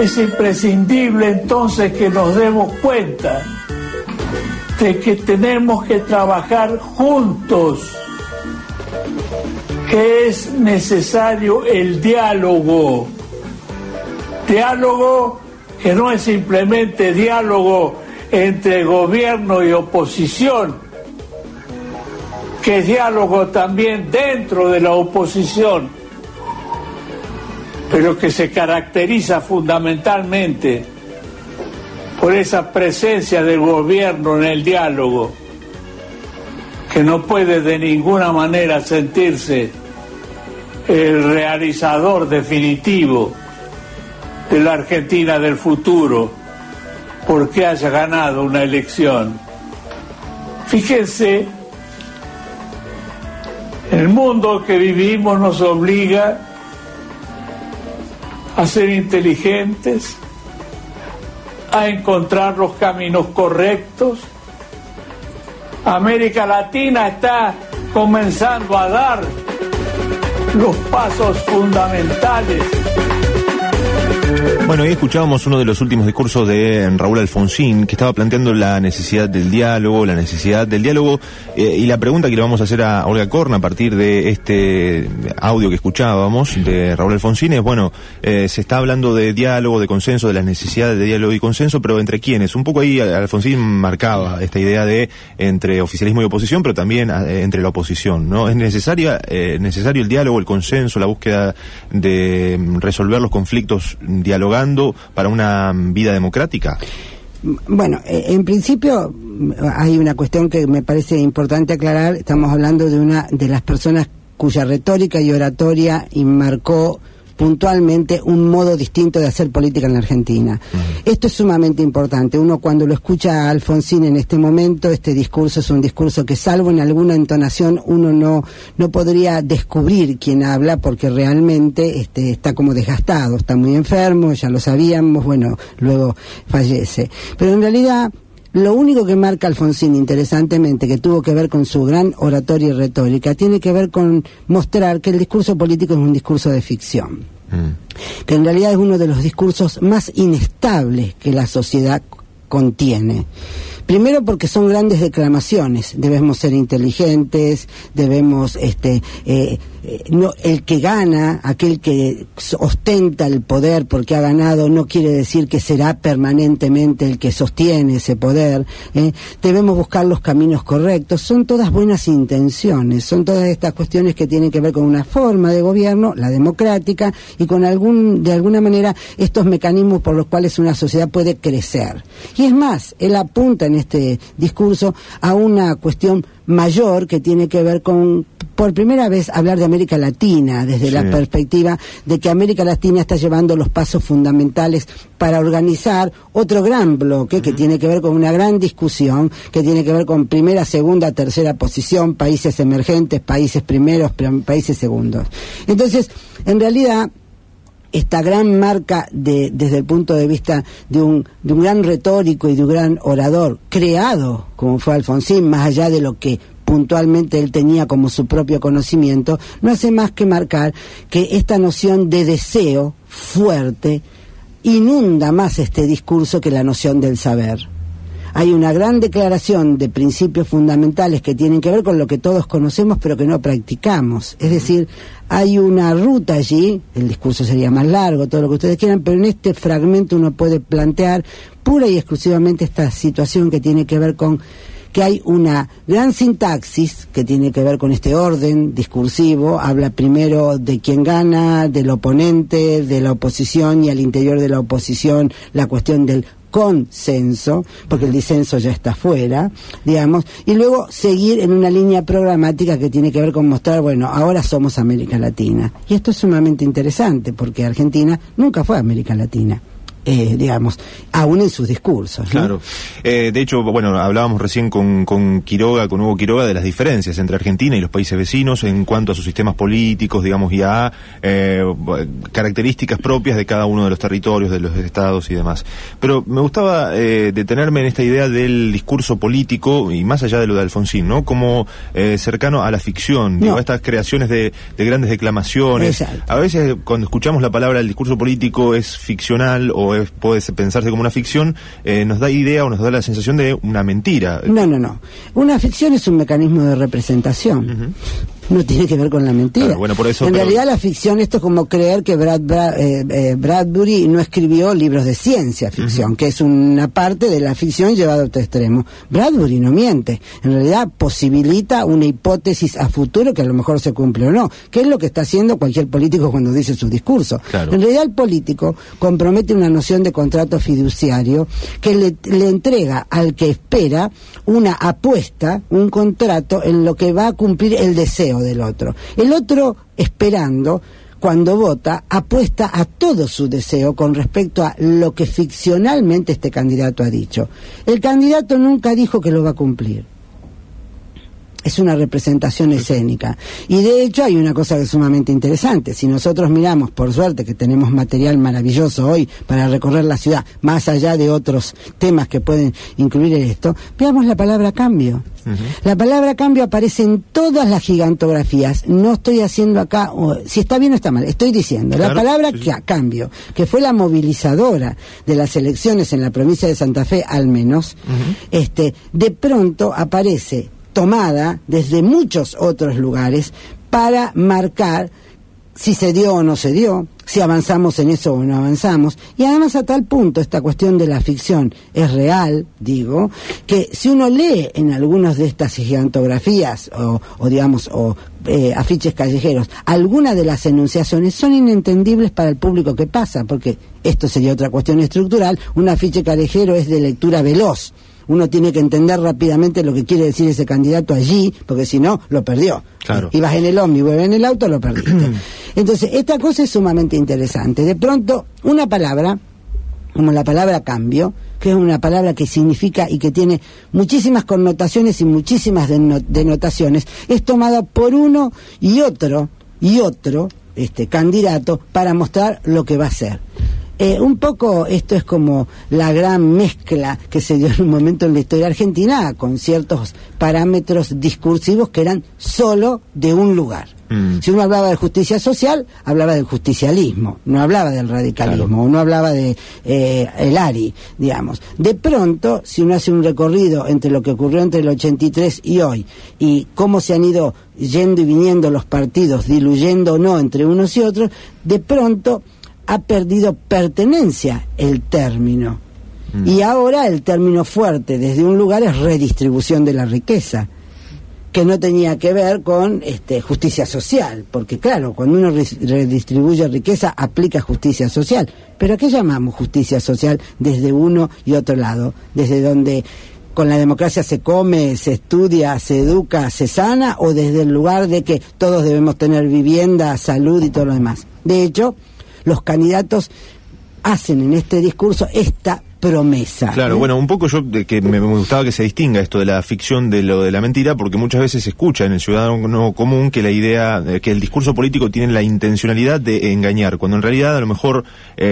Es imprescindible entonces que nos demos cuenta de que tenemos que trabajar juntos, que es necesario el diálogo. Diálogo que no es simplemente diálogo entre gobierno y oposición, que es diálogo también dentro de la oposición, pero que se caracteriza fundamentalmente por esa presencia del gobierno en el diálogo, que no puede de ninguna manera sentirse el realizador definitivo de la Argentina del futuro porque haya ganado una elección. Fíjense, el mundo que vivimos nos obliga a ser inteligentes, a encontrar los caminos correctos. América Latina está comenzando a dar los pasos fundamentales. Bueno, hoy escuchábamos uno de los últimos discursos de Raúl Alfonsín, que estaba planteando la necesidad del diálogo, y la pregunta que le vamos a hacer a Olga Corna a partir de este audio que escuchábamos de Raúl Alfonsín es, bueno, se está hablando de diálogo, de consenso, de las necesidades de diálogo y consenso, pero ¿entre quiénes? Un poco ahí Alfonsín marcaba esta idea de entre oficialismo y oposición, pero también entre la oposición, ¿no? ¿Es necesario el diálogo, el consenso, la búsqueda de resolver los conflictos dialogando para una vida democrática? Bueno, en principio hay una cuestión que me parece importante aclarar. Estamos hablando de una de las personas cuya retórica y oratoria marcó puntualmente un modo distinto de hacer política en la Argentina. Esto es sumamente importante. Uno cuando lo escucha a Alfonsín en este momento, este discurso es un discurso que, salvo en alguna entonación, uno no podría descubrir quién habla, porque realmente está como desgastado, está muy enfermo, ya lo sabíamos, bueno, luego fallece. Pero en realidad lo único que marca Alfonsín, interesantemente, que tuvo que ver con su gran oratoria y retórica, tiene que ver con mostrar que el discurso político es un discurso de ficción. Que en realidad es uno de los discursos más inestables que la sociedad contiene. Primero porque son grandes declamaciones, debemos ser inteligentes, debemos, no, el que gana, aquel que ostenta el poder porque ha ganado, no quiere decir que será permanentemente el que sostiene ese poder, debemos buscar los caminos correctos, son todas buenas intenciones, son todas estas cuestiones que tienen que ver con una forma de gobierno, la democrática, y con de alguna manera estos mecanismos por los cuales una sociedad puede crecer. Y es más, él apunta en este discurso a una cuestión mayor que tiene que ver con, por primera vez, hablar de América Latina desde la perspectiva de que América Latina está llevando los pasos fundamentales para organizar otro gran bloque que tiene que ver con una gran discusión, que tiene que ver con primera, segunda, tercera posición, países emergentes, países primeros, países segundos. Entonces, en realidad, esta gran marca desde el punto de vista de un gran retórico y de un gran orador creado, como fue Alfonsín, más allá de lo que puntualmente él tenía como su propio conocimiento, no hace más que marcar que esta noción de deseo fuerte inunda más este discurso que la noción del saber. Hay una gran declaración de principios fundamentales que tienen que ver con lo que todos conocemos pero que no practicamos. Es decir, hay una ruta allí, el discurso sería más largo, todo lo que ustedes quieran, pero en este fragmento uno puede plantear pura y exclusivamente esta situación que tiene que ver con que hay una gran sintaxis que tiene que ver con este orden discursivo. Habla primero de quién gana, del oponente, de la oposición, y al interior de la oposición la cuestión del consenso, porque el disenso ya está fuera, digamos, y luego seguir en una línea programática que tiene que ver con mostrar, bueno, ahora somos América Latina. Y esto es sumamente interesante, porque Argentina nunca fue América Latina. Digamos, aún en sus discursos, ¿no? Claro. De hecho, bueno, hablábamos recién con Hugo Quiroga, de las diferencias entre Argentina y los países vecinos en cuanto a sus sistemas políticos, digamos, y a características propias de cada uno de los territorios, de los estados y demás. Pero me gustaba detenerme en esta idea del discurso político, y más allá de lo de Alfonsín, ¿no? Como cercano a la ficción, digo, a estas creaciones de grandes declamaciones. Exacto. A veces, cuando escuchamos la palabra el discurso político, es ficcional o puede pensarse como una ficción, nos da idea o nos da la sensación de una mentira. No. Una ficción es un mecanismo de representación. No tiene que ver con la mentira. Claro, bueno, por eso, en realidad la ficción, esto es como creer que Bradbury no escribió libros de ciencia ficción, que es una parte de la ficción llevada a otro extremo. Bradbury no miente. En realidad posibilita una hipótesis a futuro que a lo mejor se cumple o no, que es lo que está haciendo cualquier político cuando dice su discurso. Claro. En realidad el político compromete una noción de contrato fiduciario que le entrega al que espera una apuesta, un contrato en lo que va a cumplir el deseo del otro. El otro, esperando, cuando vota, apuesta a todo su deseo con respecto a lo que ficcionalmente este candidato ha dicho. El candidato nunca dijo que lo va a cumplir. Es una representación escénica. Y de hecho hay una cosa que es sumamente interesante. Si nosotros miramos, por suerte que tenemos material maravilloso hoy para recorrer la ciudad, más allá de otros temas que pueden incluir esto, veamos la palabra cambio. La palabra cambio aparece en todas las gigantografías. No estoy haciendo acá, si está bien o está mal, estoy diciendo, claro, la palabra cambio, que fue la movilizadora de las elecciones en la provincia de Santa Fe, al menos, de pronto aparece tomada desde muchos otros lugares para marcar si se dio o no se dio, si avanzamos en eso o no avanzamos, y además a tal punto esta cuestión de la ficción es real, digo, que si uno lee en algunas de estas gigantografías o afiches callejeros, algunas de las enunciaciones son inentendibles para el público que pasa, porque esto sería otra cuestión estructural. Un afiche callejero es de lectura veloz. Uno tiene que entender rápidamente lo que quiere decir ese candidato allí, porque si no, lo perdió. Claro. Ibas en el ómnibus, en el auto, lo perdiste. Entonces, esta cosa es sumamente interesante. De pronto, una palabra, como la palabra cambio, que es una palabra que significa y que tiene muchísimas connotaciones y muchísimas denotaciones, es tomada por uno y otro candidato para mostrar lo que va a ser. Un poco esto es como la gran mezcla que se dio en un momento en la historia argentina con ciertos parámetros discursivos que eran solo de un lugar. Si uno hablaba de justicia social, hablaba del justicialismo, no hablaba del radicalismo, claro, no hablaba de el ARI, digamos. De pronto, si uno hace un recorrido entre lo que ocurrió entre el 83 y hoy, y cómo se han ido yendo y viniendo los partidos, diluyendo o no entre unos y otros, de pronto ha perdido pertenencia el término. Y ahora el término fuerte desde un lugar es redistribución de la riqueza, que no tenía que ver con justicia social, porque claro, cuando uno redistribuye riqueza aplica justicia social. Pero ¿a qué llamamos justicia social desde uno y otro lado? Desde donde con la democracia se come, se estudia, se educa, se sana, o desde el lugar de que todos debemos tener vivienda, salud y todo lo demás. De hecho, los candidatos hacen en este discurso esta promesa. Claro, bueno, un poco yo que me gustaba que se distinga esto de la ficción de lo de la mentira, porque muchas veces se escucha en el ciudadano común que la idea, que el discurso político tiene la intencionalidad de engañar, cuando en realidad a lo mejor,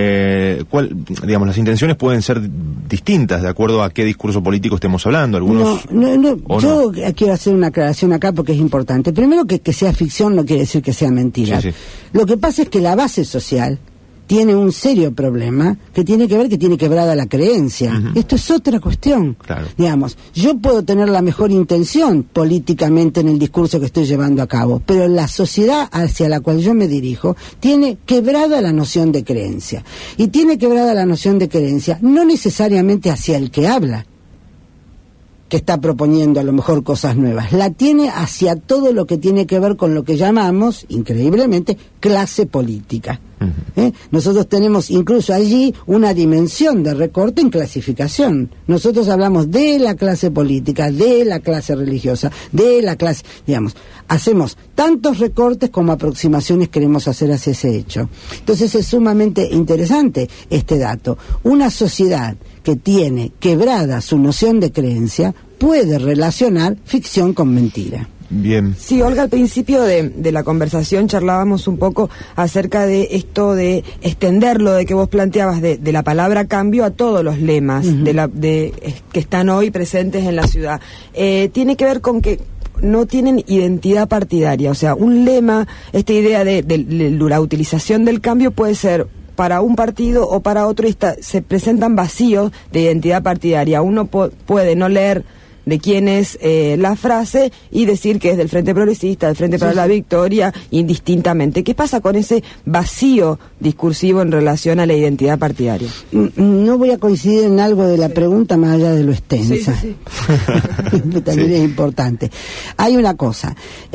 las intenciones pueden ser distintas de acuerdo a qué discurso político estemos hablando. Algunos. Yo quiero hacer una aclaración acá porque es importante. Primero, que sea ficción no quiere decir que sea mentira. Sí. Lo que pasa es que la base social tiene un serio problema que tiene que ver que tiene quebrada la creencia. Esto es otra cuestión. Claro. Digamos, yo puedo tener la mejor intención políticamente en el discurso que estoy llevando a cabo, pero la sociedad hacia la cual yo me dirijo tiene quebrada la noción de creencia. Y tiene quebrada la noción de creencia no necesariamente hacia el que habla, que está proponiendo a lo mejor cosas nuevas, la tiene hacia todo lo que tiene que ver con lo que llamamos, increíblemente, clase política. Nosotros tenemos incluso allí una dimensión de recorte en clasificación. Nosotros hablamos de la clase política, de la clase religiosa, de la clase, digamos, hacemos tantos recortes como aproximaciones queremos hacer hacia ese hecho. Entonces es sumamente interesante este dato. Una sociedad que tiene quebrada su noción de creencia puede relacionar ficción con mentira. Bien. Sí, Olga, al principio de la conversación charlábamos un poco acerca de esto de extenderlo, de que vos planteabas de la palabra cambio a todos los lemas que están hoy presentes en la ciudad. Tiene que ver con que no tienen identidad partidaria, o sea, un lema, esta idea de la utilización del cambio puede ser para un partido o para otro y se presentan vacíos de identidad partidaria. Uno puede no leer de quién es la frase y decir que es del Frente Progresista, del Frente para la Victoria, indistintamente. ¿Qué pasa con ese vacío discursivo en relación a la identidad partidaria? No voy a coincidir en algo de la pregunta más allá de lo extensa. También es importante. Hay una cosa,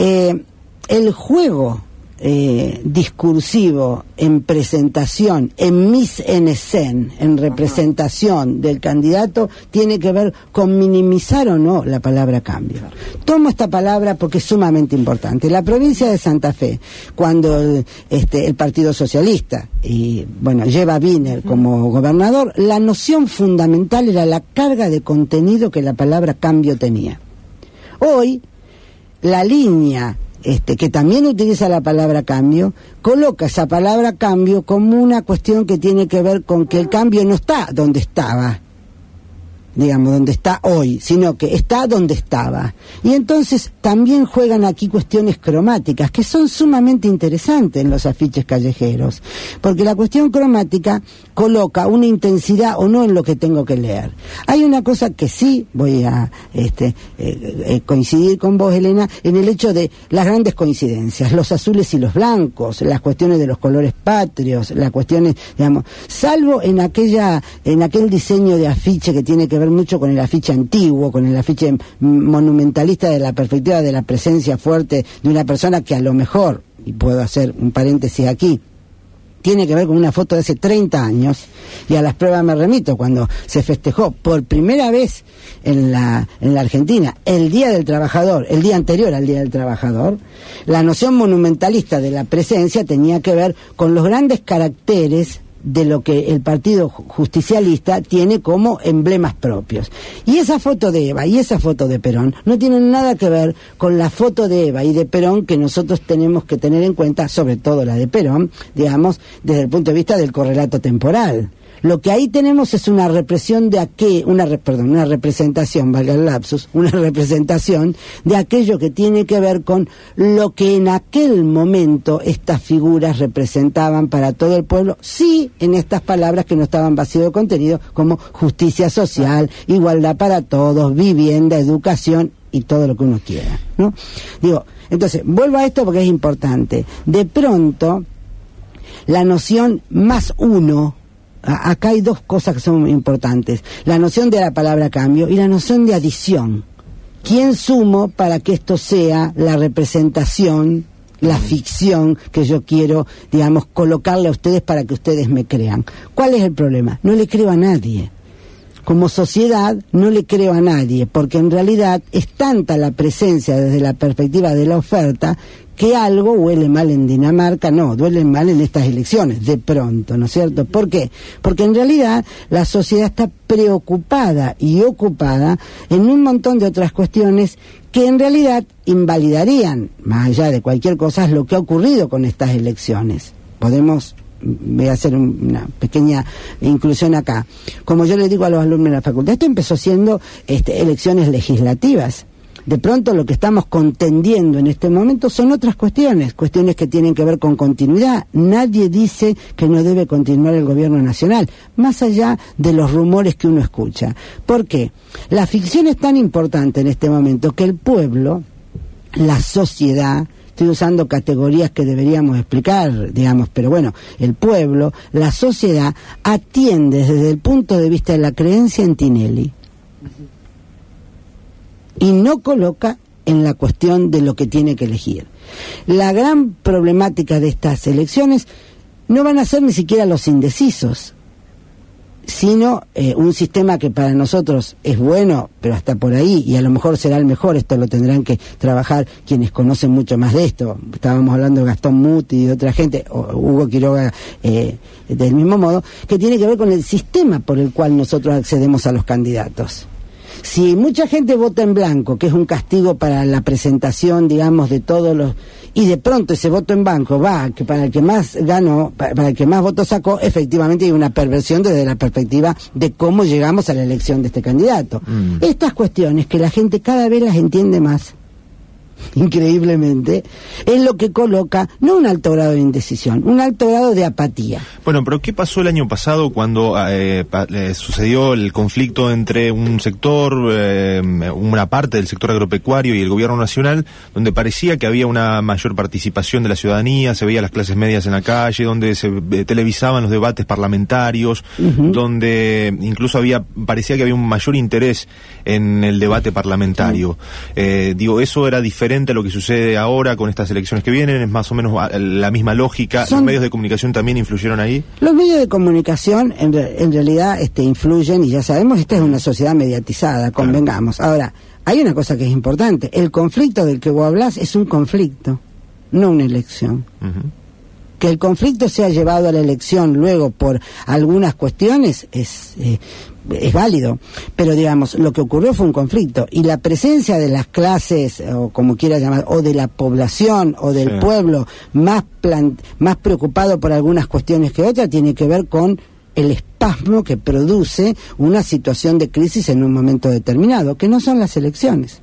el juego discursivo en presentación, en mise en scène, en representación del candidato, tiene que ver con minimizar o no la palabra cambio. Tomo esta palabra porque es sumamente importante. La provincia de Santa Fe, cuando el Partido Socialista lleva a Wiener como gobernador, la noción fundamental era la carga de contenido que la palabra cambio tenía. Hoy, la línea que también utiliza la palabra cambio, coloca esa palabra cambio como una cuestión que tiene que ver con que el cambio no está donde estaba, digamos, donde está hoy, sino que está donde estaba. Y entonces también juegan aquí cuestiones cromáticas, que son sumamente interesantes en los afiches callejeros, porque la cuestión cromática coloca una intensidad o no en lo que tengo que leer. Hay una cosa que sí voy a coincidir con vos, Elena, en el hecho de las grandes coincidencias, los azules y los blancos, las cuestiones de los colores patrios, las cuestiones, digamos, salvo en aquel diseño de afiche que tiene que ver mucho con el afiche antiguo, con el afiche monumentalista de la perspectiva de la presencia fuerte de una persona que a lo mejor, y puedo hacer un paréntesis aquí, tiene que ver con una foto de hace 30 años, y a las pruebas me remito, cuando se festejó por primera vez en la Argentina el Día del Trabajador, el día anterior al Día del Trabajador, la noción monumentalista de la presencia tenía que ver con los grandes caracteres de lo que el Partido Justicialista tiene como emblemas propios. Y esa foto de Eva y esa foto de Perón no tienen nada que ver con la foto de Eva y de Perón que nosotros tenemos que tener en cuenta, sobre todo la de Perón, digamos, desde el punto de vista del correlato temporal. Lo que ahí tenemos es una represión de una representación, valga el lapsus, una representación de aquello que tiene que ver con lo que en aquel momento estas figuras representaban para todo el pueblo, sí, en estas palabras que no estaban vacío de contenido, como justicia social, igualdad para todos, vivienda, educación y todo lo que uno quiera, ¿no? Digo, entonces, vuelvo a esto porque es importante. De pronto, la noción más uno, acá hay dos cosas que son importantes: la noción de la palabra cambio y la noción de adición. ¿Quién sumo para que esto sea la representación, la ficción que yo quiero, digamos, colocarle a ustedes para que ustedes me crean? ¿Cuál es el problema? No le creo a nadie. Como sociedad no le creo a nadie, porque en realidad es tanta la presencia desde la perspectiva de la oferta que algo huele mal en Dinamarca, huele mal en estas elecciones, de pronto, ¿no es cierto? ¿Por qué? Porque en realidad la sociedad está preocupada y ocupada en un montón de otras cuestiones que en realidad invalidarían, más allá de cualquier cosa, lo que ha ocurrido con estas elecciones. Voy a hacer una pequeña inclusión acá. Como yo le digo a los alumnos de la facultad, esto empezó siendo elecciones legislativas. De pronto lo que estamos contendiendo en este momento son otras cuestiones que tienen que ver con continuidad. Nadie dice que no debe continuar el gobierno nacional, más allá de los rumores que uno escucha. ¿Por qué? La ficción es tan importante en este momento que el pueblo, la sociedad, estoy usando categorías que deberíamos explicar, digamos, pero bueno, el pueblo, la sociedad, atiende desde el punto de vista de la creencia en Tinelli. Y no coloca en la cuestión de lo que tiene que elegir. La gran problemática de estas elecciones no van a ser ni siquiera los indecisos, sino un sistema que para nosotros es bueno, pero hasta por ahí, y a lo mejor será el mejor. Esto lo tendrán que trabajar quienes conocen mucho más de esto. Estábamos hablando de Gastón Muti y de otra gente, o Hugo Quiroga del mismo modo, que tiene que ver con el sistema por el cual nosotros accedemos a los candidatos. Si mucha gente vota en blanco, que es un castigo para la presentación, digamos, de todos los... y de pronto ese voto en blanco va, que para el que más ganó, para el que más votos sacó, efectivamente hay una perversión desde la perspectiva de cómo llegamos a la elección de este candidato. Estas cuestiones que la gente cada vez las entiende más, increíblemente, es lo que coloca no un alto grado de indecisión, un alto grado de apatía. Bueno, pero ¿qué pasó el año pasado cuando sucedió el conflicto entre un sector, una parte del sector agropecuario y el gobierno nacional, donde parecía que había una mayor participación de la ciudadanía, se veía las clases medias en la calle, donde se televisaban los debates parlamentarios, donde incluso parecía que había un mayor interés en el debate parlamentario? Eso era diferente a lo que sucede ahora con estas elecciones que vienen, es más o menos la misma lógica. ¿Los medios de comunicación también influyeron ahí? Los medios de comunicación en realidad influyen, y ya sabemos, esta es una sociedad mediatizada, convengamos. Ahora, hay una cosa que es importante, el conflicto del que vos hablás es un conflicto, no una elección. Que el conflicto sea llevado a la elección luego por algunas cuestiones es válido, pero digamos, lo que ocurrió fue un conflicto, y la presencia de las clases, o como quiera llamar, o de la población, o del pueblo, más preocupado por algunas cuestiones que otras, tiene que ver con el espasmo que produce una situación de crisis en un momento determinado, que no son las elecciones.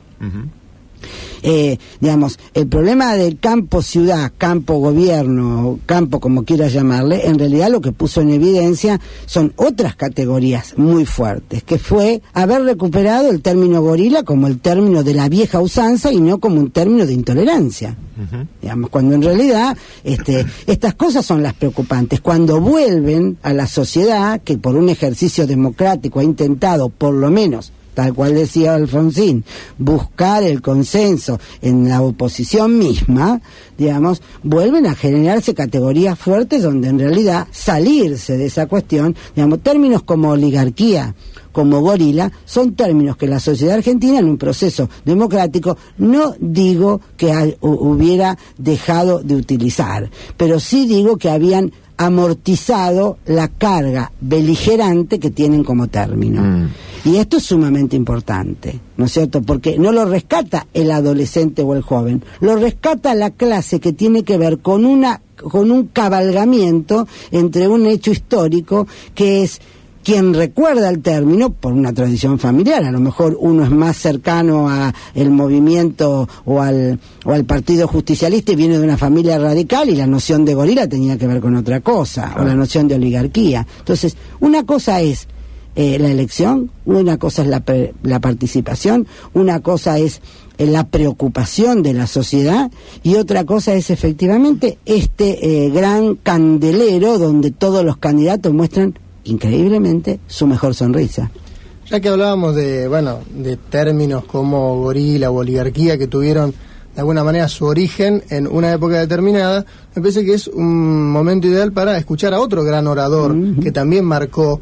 El problema del campo-ciudad, campo-gobierno, campo como quieras llamarle, en realidad lo que puso en evidencia son otras categorías muy fuertes, que fue haber recuperado el término gorila como el término de la vieja usanza y no como un término de intolerancia. Cuando en realidad estas cosas son las preocupantes, cuando vuelven a la sociedad que por un ejercicio democrático ha intentado, por lo menos, tal cual decía Alfonsín, buscar el consenso en la oposición misma, vuelven a generarse categorías fuertes donde en realidad salirse de esa cuestión, términos como oligarquía, como gorila, son términos que la sociedad argentina en un proceso democrático no digo que hubiera dejado de utilizar, pero sí digo que habían amortizado la carga beligerante que tienen como término. Y esto es sumamente importante, ¿no es cierto? Porque no lo rescata el adolescente o el joven, lo rescata la clase que tiene que ver con un cabalgamiento entre un hecho histórico que es quien recuerda el término por una tradición familiar. A lo mejor uno es más cercano a el movimiento o al partido justicialista y viene de una familia radical, y la noción de gorila tenía que ver con otra cosa, o la noción de oligarquía. Entonces, una cosa es la elección, una cosa es la participación, una cosa es la preocupación de la sociedad, y otra cosa es efectivamente gran candelero donde todos los candidatos muestran increíblemente su mejor sonrisa. Ya que hablábamos de términos como gorila o oligarquía que tuvieron de alguna manera su origen en una época determinada, me parece que es un momento ideal para escuchar a otro gran orador que también marcó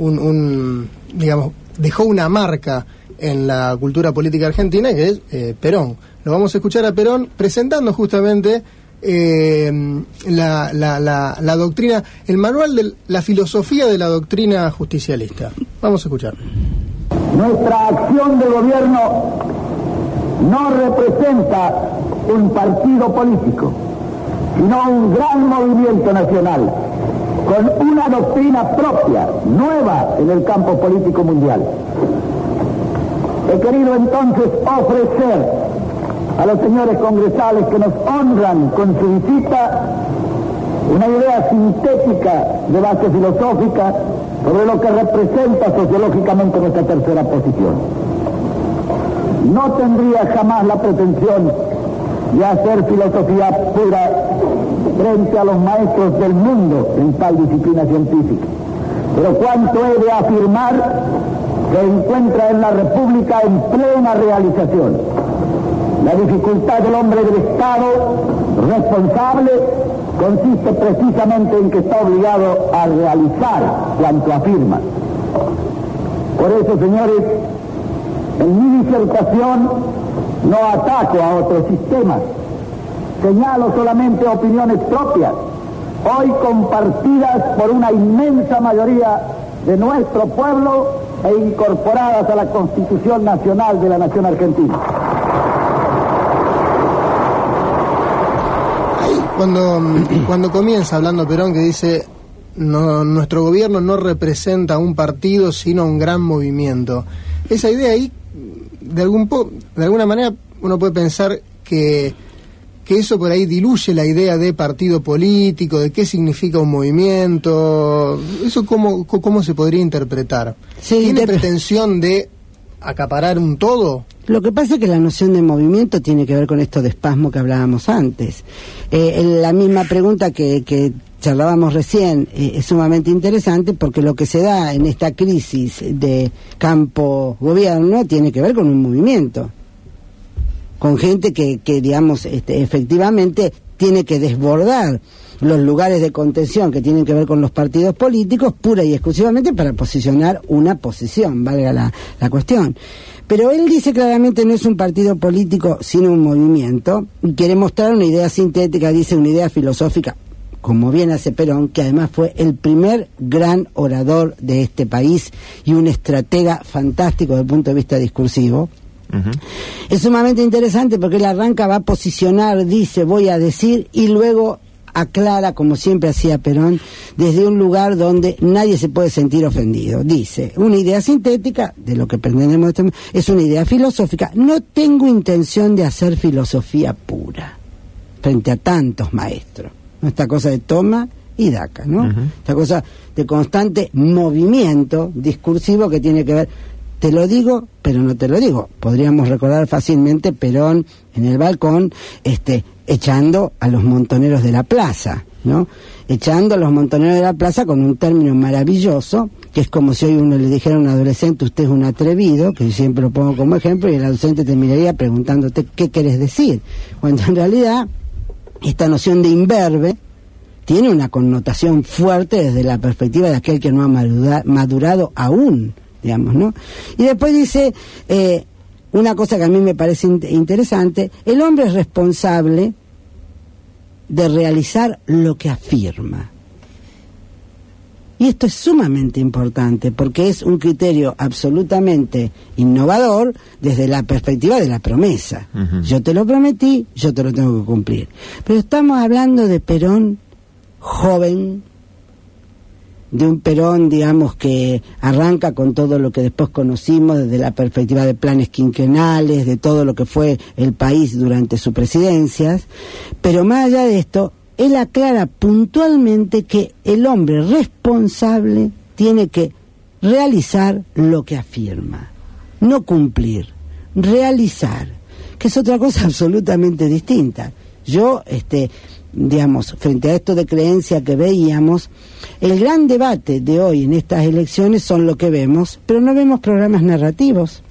dejó una marca en la cultura política argentina, que es Perón. Lo vamos a escuchar a Perón presentando justamente la doctrina, el manual de la filosofía de la doctrina justicialista. Vamos a escuchar. Nuestra acción de gobierno no representa un partido político, sino un gran movimiento nacional con una doctrina propia, nueva en el campo político mundial. He querido entonces ofrecer a los señores congresales que nos honran con su visita una idea sintética de base filosófica sobre lo que representa sociológicamente nuestra tercera posición. No tendría jamás la pretensión de hacer filosofía pura frente a los maestros del mundo en tal disciplina científica, pero cuánto he de afirmar que encuentra en la República en plena realización. La dificultad del hombre del Estado responsable consiste precisamente en que está obligado a realizar cuanto afirma. Por eso, señores, en mi disertación no ataco a otros sistemas, señalo solamente opiniones propias, hoy compartidas por una inmensa mayoría de nuestro pueblo e incorporadas a la Constitución Nacional de la Nación Argentina. Cuando comienza hablando Perón, que dice nuestro gobierno no representa un partido sino un gran movimiento, esa idea ahí de alguna manera uno puede pensar que eso por ahí diluye la idea de partido político, de qué significa un movimiento? ¿Eso cómo se podría interpretar? Sí, ¿Tiene pretensión de acaparar un todo? Lo que pasa es que la noción de movimiento tiene que ver con esto de espasmo que hablábamos antes. La misma pregunta que charlábamos recién es sumamente interesante, porque lo que se da en esta crisis de campo-gobierno tiene que ver con un movimiento, con gente que digamos, efectivamente tiene que desbordar los lugares de contención que tienen que ver con los partidos políticos, pura y exclusivamente para posicionar una posición, valga la cuestión. Pero él dice claramente no es un partido político sino un movimiento, y quiere mostrar una idea sintética, dice una idea filosófica, como bien hace Perón, que además fue el primer gran orador de este país y un estratega fantástico desde el punto de vista discursivo. Uh-huh. Es sumamente interesante porque él arranca, va a posicionar, dice, voy a decir, y luego aclara, como siempre hacía Perón, desde un lugar donde nadie se puede sentir ofendido. Dice, una idea sintética, de lo que pretendemos, es una idea filosófica. No tengo intención de hacer filosofía pura frente a tantos maestros. Esta cosa de toma y daca, ¿no? Uh-huh. Esta cosa de constante movimiento discursivo que tiene que ver, te lo digo, pero no te lo digo. Podríamos recordar fácilmente Perón en el balcón, echando a los montoneros de la plaza, ¿no? Echando a los montoneros de la plaza con un término maravilloso, que es como si hoy uno le dijera a un adolescente, usted es un atrevido, que yo siempre lo pongo como ejemplo, y el adolescente te miraría preguntándote qué querés decir, cuando en realidad esta noción de imberbe tiene una connotación fuerte desde la perspectiva de aquel que no ha madurado aún, digamos, ¿no? Y después dice una cosa que a mí me parece interesante: el hombre es responsable de realizar lo que afirma. Y esto es sumamente importante porque es un criterio absolutamente innovador desde la perspectiva de la promesa. Uh-huh. Yo te lo prometí, yo te lo tengo que cumplir. Pero estamos hablando de Perón joven, de un Perón, digamos, que arranca con todo lo que después conocimos desde la perspectiva de planes quinquenales, de todo lo que fue el país durante sus presidencias. Pero más allá de esto, él aclara puntualmente que el hombre responsable tiene que realizar lo que afirma, no cumplir, realizar, que es otra cosa absolutamente distinta. Yo, digamos, frente a esto de creencia que veíamos, el gran debate de hoy en estas elecciones son lo que vemos, pero no vemos programas narrativos.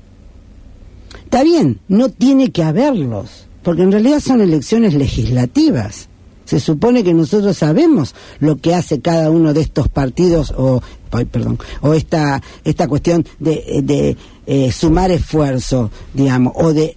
Está bien, no tiene que haberlos, porque en realidad son elecciones legislativas. Se supone que nosotros sabemos lo que hace cada uno de estos partidos, o esta cuestión de sumar esfuerzo, digamos, o de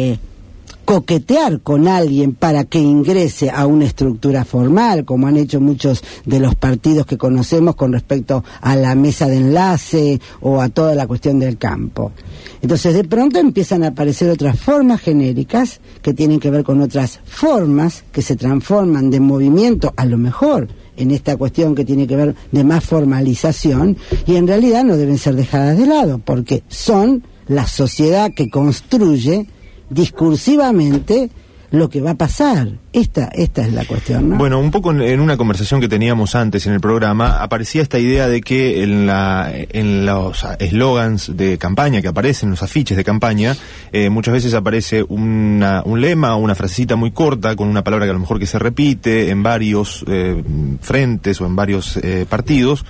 coquetear con alguien para que ingrese a una estructura formal, como han hecho muchos de los partidos que conocemos con respecto a la mesa de enlace o a toda la cuestión del campo. Entonces de pronto empiezan a aparecer otras formas genéricas que tienen que ver con otras formas que se transforman de movimiento, a lo mejor en esta cuestión que tiene que ver de más formalización, y en realidad no deben ser dejadas de lado porque son la sociedad que construye discursivamente lo que va a pasar. Esta es la cuestión, ¿no? Bueno, un poco en una conversación que teníamos antes en el programa, aparecía esta idea de que en los eslogans de campaña que aparecen, los afiches de campaña, muchas veces aparece un lema o una frasecita muy corta con una palabra que a lo mejor que se repite en varios frentes o en varios partidos,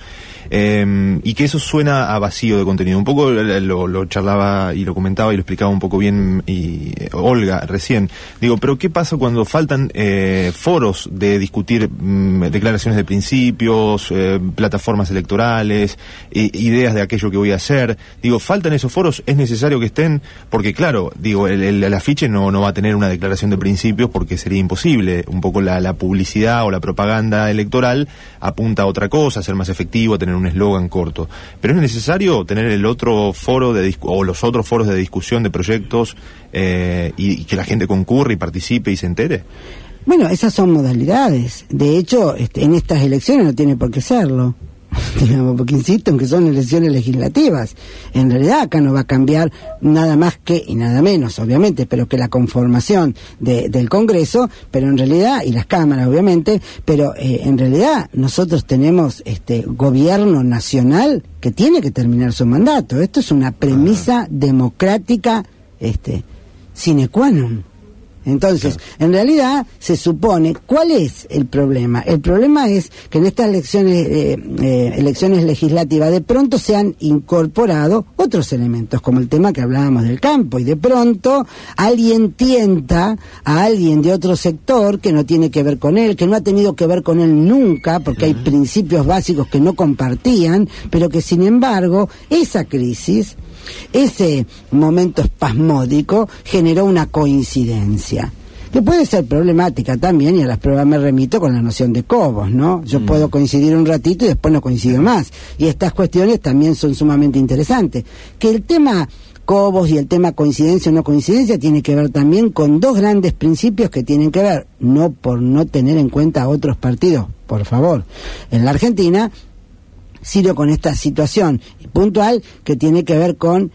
y que eso suena a vacío de contenido. Un poco lo charlaba y lo comentaba y lo explicaba un poco bien Olga recién. Digo, pero ¿qué pasa cuando faltan foros de discutir declaraciones de principios, plataformas electorales, ideas de aquello que voy a hacer? Digo, faltan esos foros, es necesario que estén, porque claro, digo, el afiche no va a tener una declaración de principios porque sería imposible. Un poco la publicidad o la propaganda electoral apunta a otra cosa, a ser más efectivo, a tener un eslogan corto. Pero es necesario tener el otro foro o los otros foros de discusión de proyectos y que la gente concurra y participe y se entere. Bueno, esas son modalidades. De hecho, en estas elecciones no tiene por qué serlo. digamos, porque insisto en que son elecciones legislativas. En realidad acá no va a cambiar nada más que, y nada menos, obviamente, pero que la conformación del Congreso, pero en realidad, y las cámaras, obviamente, pero en realidad nosotros tenemos gobierno nacional que tiene que terminar su mandato. Esto es una premisa democrática sine qua non. Entonces, en realidad, se supone, ¿cuál es el problema? El problema es que en estas elecciones legislativas de pronto se han incorporado otros elementos, como el tema que hablábamos del campo, y de pronto alguien tienta a alguien de otro sector que no tiene que ver con él, que no ha tenido que ver con él nunca, porque hay principios básicos que no compartían, pero que sin embargo, esa crisis, ese momento espasmódico generó una coincidencia que puede ser problemática también, y a las pruebas me remito con la noción de Cobos, ¿no? Yo puedo coincidir un ratito y después no coincido más, y estas cuestiones también son sumamente interesantes. Que el tema Cobos y el tema coincidencia o no coincidencia tiene que ver también con dos grandes principios que tienen que ver, no por no tener en cuenta a otros partidos, por favor, en la Argentina, sino con esta situación puntual que tiene que ver con,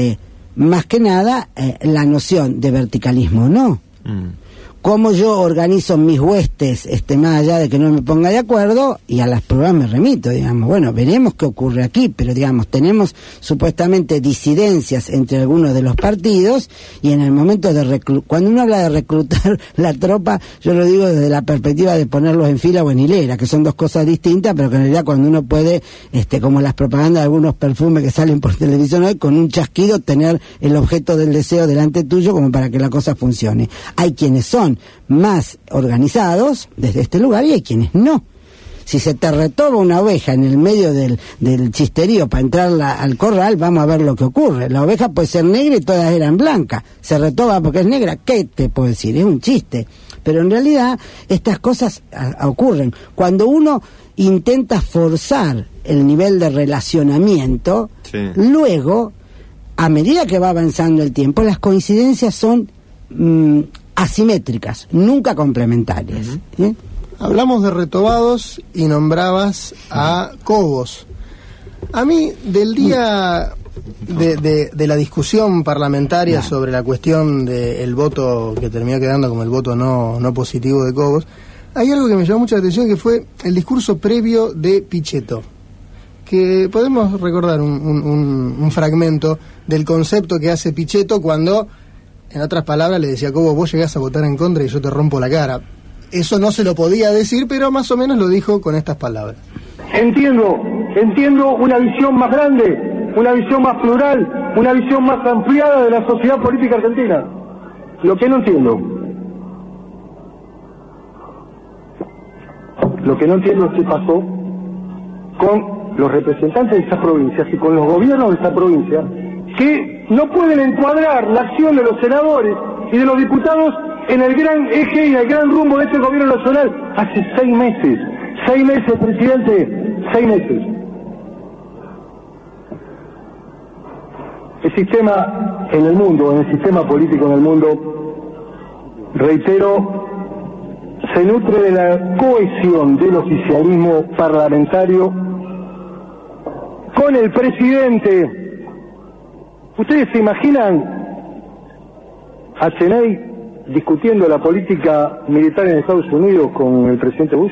más que nada, la noción de verticalismo, ¿no? Cómo yo organizo mis huestes, más allá de que no me ponga de acuerdo, y a las pruebas me remito, digamos, bueno, veremos qué ocurre aquí, pero digamos, tenemos supuestamente disidencias entre algunos de los partidos, y en el momento de cuando uno habla de reclutar la tropa, yo lo digo desde la perspectiva de ponerlos en fila o en hilera, que son dos cosas distintas, pero que en realidad cuando uno puede, como las propagandas de algunos perfumes que salen por televisión hoy, con un chasquido tener el objeto del deseo delante tuyo como para que la cosa funcione. Hay quienes son más organizados desde este lugar y hay quienes no. Si se te retoba una oveja en el medio del chisterío para entrar al corral, vamos a ver lo que ocurre. La oveja puede ser negra y todas eran blancas. Se retoba porque es negra. ¿Qué te puedo decir? Es un chiste. Pero en realidad estas cosas ocurren. Cuando uno intenta forzar el nivel de relacionamiento, sí, luego, a medida que va avanzando el tiempo, las coincidencias son asimétricas, nunca complementarias. ¿Sí? Hablamos de retobados y nombrabas a Cobos. A mí, del día de la discusión parlamentaria sobre la cuestión del voto que terminó quedando como el voto no positivo de Cobos, hay algo que me llamó mucha atención, que fue el discurso previo de Pichetto, que podemos recordar un fragmento del concepto que hace Pichetto cuando, en otras palabras, le decía a Cobos: vos llegás a votar en contra y yo te rompo la cara. Eso no se lo podía decir, pero más o menos lo dijo con estas palabras. Entiendo una visión más grande, una visión más plural, una visión más ampliada de la sociedad política argentina. Lo que no entiendo es qué pasó con los representantes de estas provincias y con los gobiernos de esta provincia, que no pueden encuadrar la acción de los senadores y de los diputados en el gran eje y el gran rumbo de este gobierno nacional. Hace 6 meses, presidente, 6 meses. El sistema en el mundo, en el sistema político en el mundo, reitero, se nutre de la cohesión del oficialismo parlamentario con el presidente. ¿Ustedes se imaginan a Cheney discutiendo la política militar en Estados Unidos con el presidente Bush?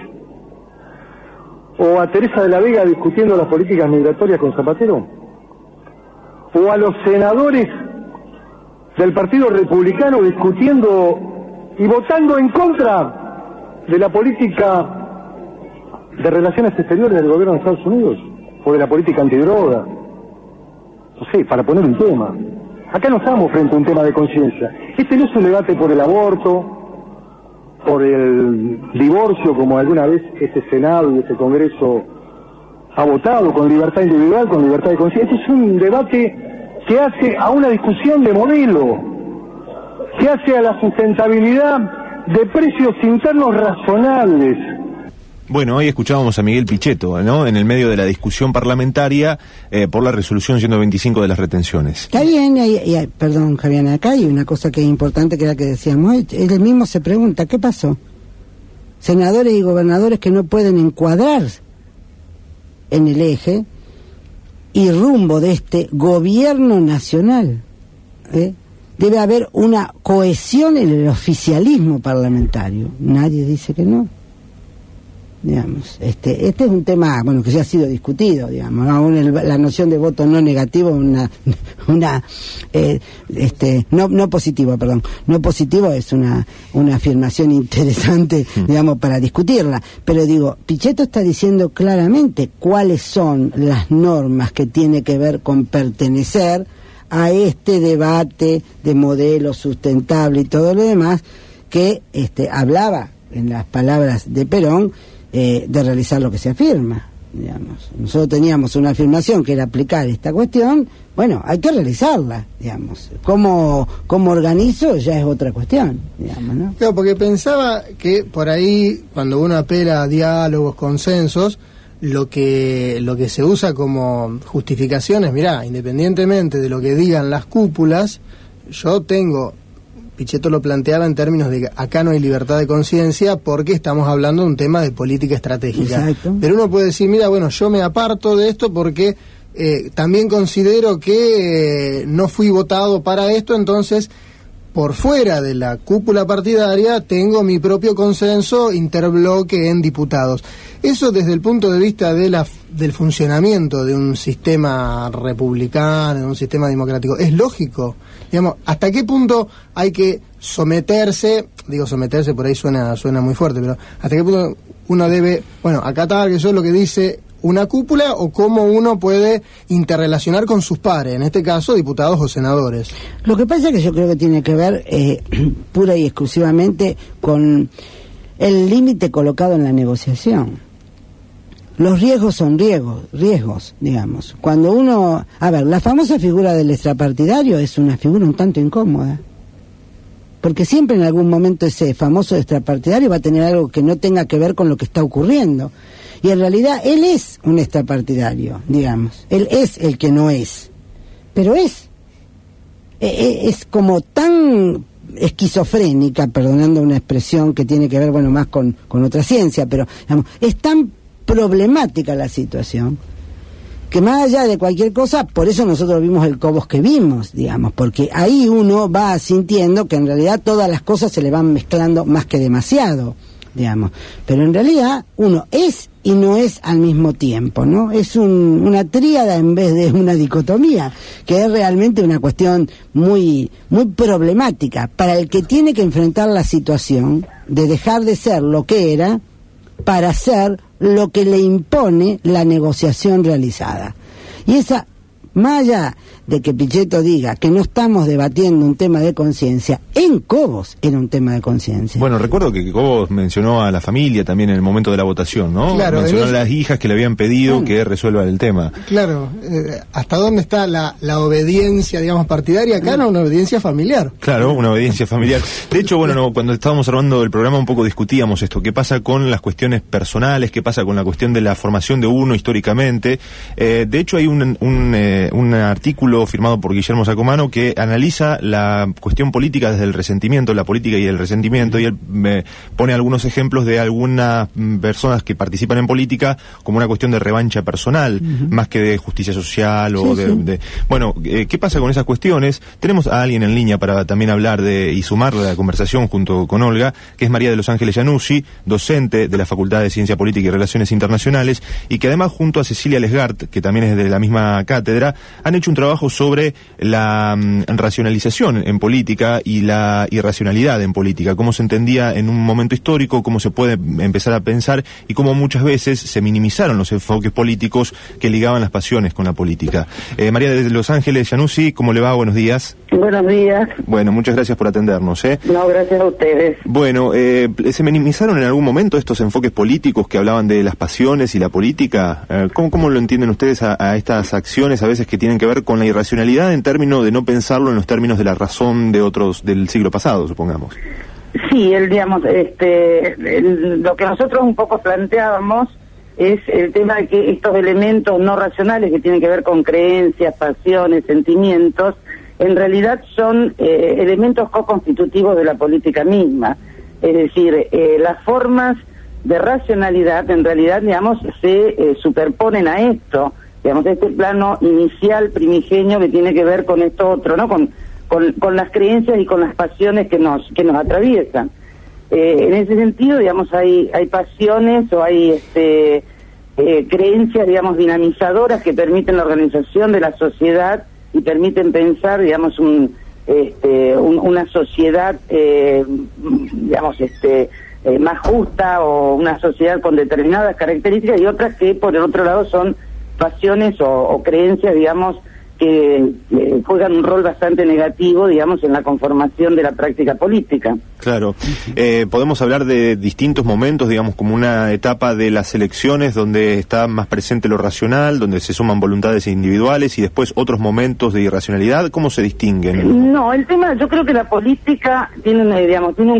¿O a Teresa de la Vega discutiendo las políticas migratorias con Zapatero? ¿O a los senadores del Partido Republicano discutiendo y votando en contra de la política de relaciones exteriores del gobierno de Estados Unidos? ¿O de la política antidroga? No sé, para poner un tema. Acá no estamos frente a un tema de conciencia. Este no es un debate por el aborto, por el divorcio, como alguna vez este Senado y este Congreso ha votado, con libertad individual, con libertad de conciencia. Este es un debate que hace a una discusión de modelo, que hace a la sustentabilidad de precios internos razonables. Bueno, hoy escuchábamos a Miguel Pichetto, ¿no?, en el medio de la discusión parlamentaria por la resolución 125 de las retenciones. Está bien, perdón, Javier, acá hay una cosa que es importante, que era que decíamos, él mismo se pregunta, ¿qué pasó? Senadores y gobernadores que no pueden encuadrar en el eje y rumbo de este gobierno nacional. Debe haber una cohesión en el oficialismo parlamentario. Nadie dice que no. Digamos, este es un tema, bueno, que ya ha sido discutido, digamos, ¿no? La noción de voto no negativo, no positivo, perdón, no positivo es una afirmación interesante, digamos, para discutirla, pero digo, Pichetto está diciendo claramente cuáles son las normas que tiene que ver con pertenecer a este debate de modelo sustentable y todo lo demás que hablaba en las palabras de Perón, de realizar lo que se afirma, digamos. Nosotros teníamos una afirmación que era aplicar esta cuestión, bueno, hay que realizarla, digamos. ¿Cómo organizo? Ya es otra cuestión, digamos, ¿no? Claro, porque pensaba que por ahí, cuando uno apela a diálogos, consensos, lo que se usa como justificaciones, mirá, independientemente de lo que digan las cúpulas, yo tengo... Pichetto lo planteaba en términos de que acá no hay libertad de conciencia porque estamos hablando de un tema de política estratégica. Exacto. Pero uno puede decir, mira, bueno, yo me aparto de esto porque también considero que no fui votado para esto, entonces por fuera de la cúpula partidaria tengo mi propio consenso interbloque en diputados. Eso desde el punto de vista del funcionamiento de un sistema republicano, de un sistema democrático, ¿es lógico? Digamos, ¿hasta qué punto hay que someterse? Digo, someterse por ahí suena muy fuerte, pero ¿hasta qué punto uno debe, acatar que eso es lo que dice una cúpula o cómo uno puede interrelacionar con sus pares, en este caso diputados o senadores? Lo que pasa es que yo creo que tiene que ver pura y exclusivamente con el límite colocado en la negociación. Los riesgos son riesgos, digamos. Cuando uno... A ver, la famosa figura del extrapartidario es una figura un tanto incómoda. Porque siempre en algún momento ese famoso extrapartidario va a tener algo que no tenga que ver con lo que está ocurriendo. Y en realidad él es un extrapartidario, digamos. Él es el que no es. Pero es como tan esquizofrénica, perdonando una expresión que tiene que ver, más con otra ciencia, pero digamos, es tan problemática la situación que más allá de cualquier cosa, por eso nosotros vimos el Cobos que vimos, digamos, porque ahí uno va sintiendo que en realidad todas las cosas se le van mezclando más que demasiado, digamos, pero en realidad uno es y no es al mismo tiempo, ¿no? Es una tríada en vez de una dicotomía, que es realmente una cuestión muy, muy problemática para el que tiene que enfrentar la situación de dejar de ser lo que era para ser lo que le impone la negociación realizada. Y esa, más allá de que Pichetto diga que no estamos debatiendo un tema de conciencia, en Cobos era un tema de conciencia. Bueno, recuerdo que Cobos mencionó a la familia también en el momento de la votación, ¿no? Claro, mencionó a las hijas que le habían pedido que resuelva el tema. Claro, ¿hasta dónde está la obediencia, digamos, partidaria? Acá no, una obediencia familiar. Claro, una obediencia familiar. De hecho, cuando estábamos armando el programa un poco discutíamos esto, qué pasa con las cuestiones personales, qué pasa con la cuestión de la formación de uno históricamente. De hecho, hay un artículo firmado por Guillermo Sacomano que analiza la cuestión política desde el resentimiento, la política y el resentimiento, y él pone algunos ejemplos de algunas personas que participan en política como una cuestión de revancha personal, más que de justicia social o ¿qué pasa con esas cuestiones? Tenemos a alguien en línea para también hablar y sumarle a la conversación junto con Olga, que es María de los Ángeles Yanussi, docente de la Facultad de Ciencia Política y Relaciones Internacionales, y que además junto a Cecilia Lesgart, que también es de la misma cátedra, han hecho un trabajo sobre la racionalización en política y la irracionalidad en política, cómo se entendía en un momento histórico, cómo se puede empezar a pensar y cómo muchas veces se minimizaron los enfoques políticos que ligaban las pasiones con la política. María de Los Ángeles Yanussi, ¿cómo le va? Buenos días. Buenos días. Bueno, muchas gracias por atendernos. No, gracias a ustedes. Bueno, ¿se minimizaron en algún momento estos enfoques políticos que hablaban de las pasiones y la política? ¿Cómo lo entienden ustedes a estas acciones a veces que tienen que ver con la irracionalidad en términos de no pensarlo en los términos de la razón de otros del siglo pasado, supongamos? Sí, lo que nosotros un poco planteábamos es el tema de que estos elementos no racionales que tienen que ver con creencias, pasiones, sentimientos, en realidad son elementos co-constitutivos de la política misma. Es decir, las formas racionalidad, en realidad, digamos, se superponen a esto, digamos, este plano inicial, primigenio, que tiene que ver con esto otro, ¿no? Con las creencias y con las pasiones que nos atraviesan. En ese sentido, digamos, hay pasiones o hay creencias, digamos, dinamizadoras que permiten la organización de la sociedad y permiten pensar, digamos, una sociedad, digamos, más justa, o una sociedad con determinadas características, y otras que, por el otro lado, son pasiones o creencias, digamos, que juegan un rol bastante negativo, digamos, en la conformación de la práctica política. Claro. Podemos hablar de distintos momentos, digamos, como una etapa de las elecciones donde está más presente lo racional, donde se suman voluntades individuales, y después otros momentos de irracionalidad. ¿Cómo se distinguen? No, el tema, yo creo que la política tiene un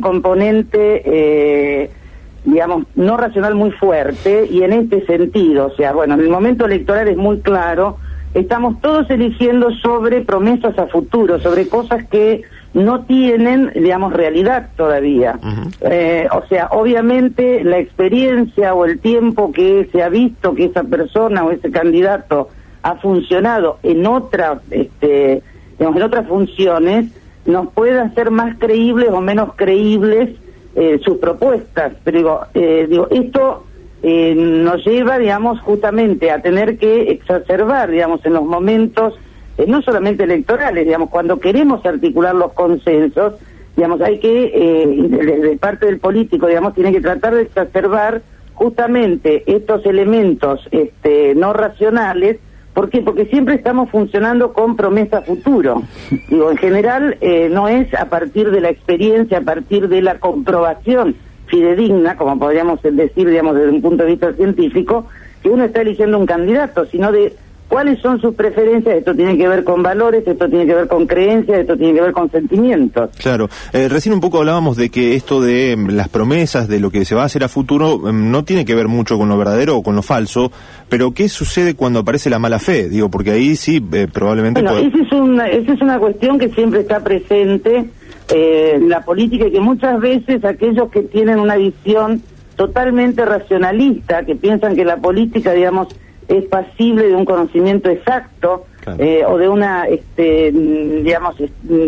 componente, digamos, no racional muy fuerte, y en este sentido, o sea, bueno, en el momento electoral es muy claro. Estamos todos eligiendo sobre promesas a futuro, sobre cosas que no tienen, digamos, realidad todavía. O sea, obviamente la experiencia o el tiempo que se ha visto que esa persona o ese candidato ha funcionado en otras, digamos, en otras funciones, nos puede hacer más creíbles o menos creíbles sus propuestas. Pero digo, esto nos lleva, digamos, justamente a tener que exacerbar, digamos, en los momentos, no solamente electorales, digamos, cuando queremos articular los consensos, digamos, hay que, desde parte del político, digamos, tiene que tratar de exacerbar justamente estos elementos no racionales. ¿Por qué? Porque siempre estamos funcionando con promesa futuro. Digo, en general, no es a partir de la experiencia, a partir de la comprobación fidedigna, como podríamos decir, digamos, desde un punto de vista científico, que uno está eligiendo un candidato, sino de cuáles son sus preferencias. Esto tiene que ver con valores, esto tiene que ver con creencias, esto tiene que ver con sentimientos. Claro. Recién un poco hablábamos de que esto de las promesas, de lo que se va a hacer a futuro, no tiene que ver mucho con lo verdadero o con lo falso, pero ¿qué sucede cuando aparece la mala fe? Digo, porque ahí sí, probablemente... Bueno, esa es una cuestión que siempre está presente la política, y que muchas veces aquellos que tienen una visión totalmente racionalista, que piensan que la política, digamos, es pasible de un conocimiento exacto, claro, o de una, digamos,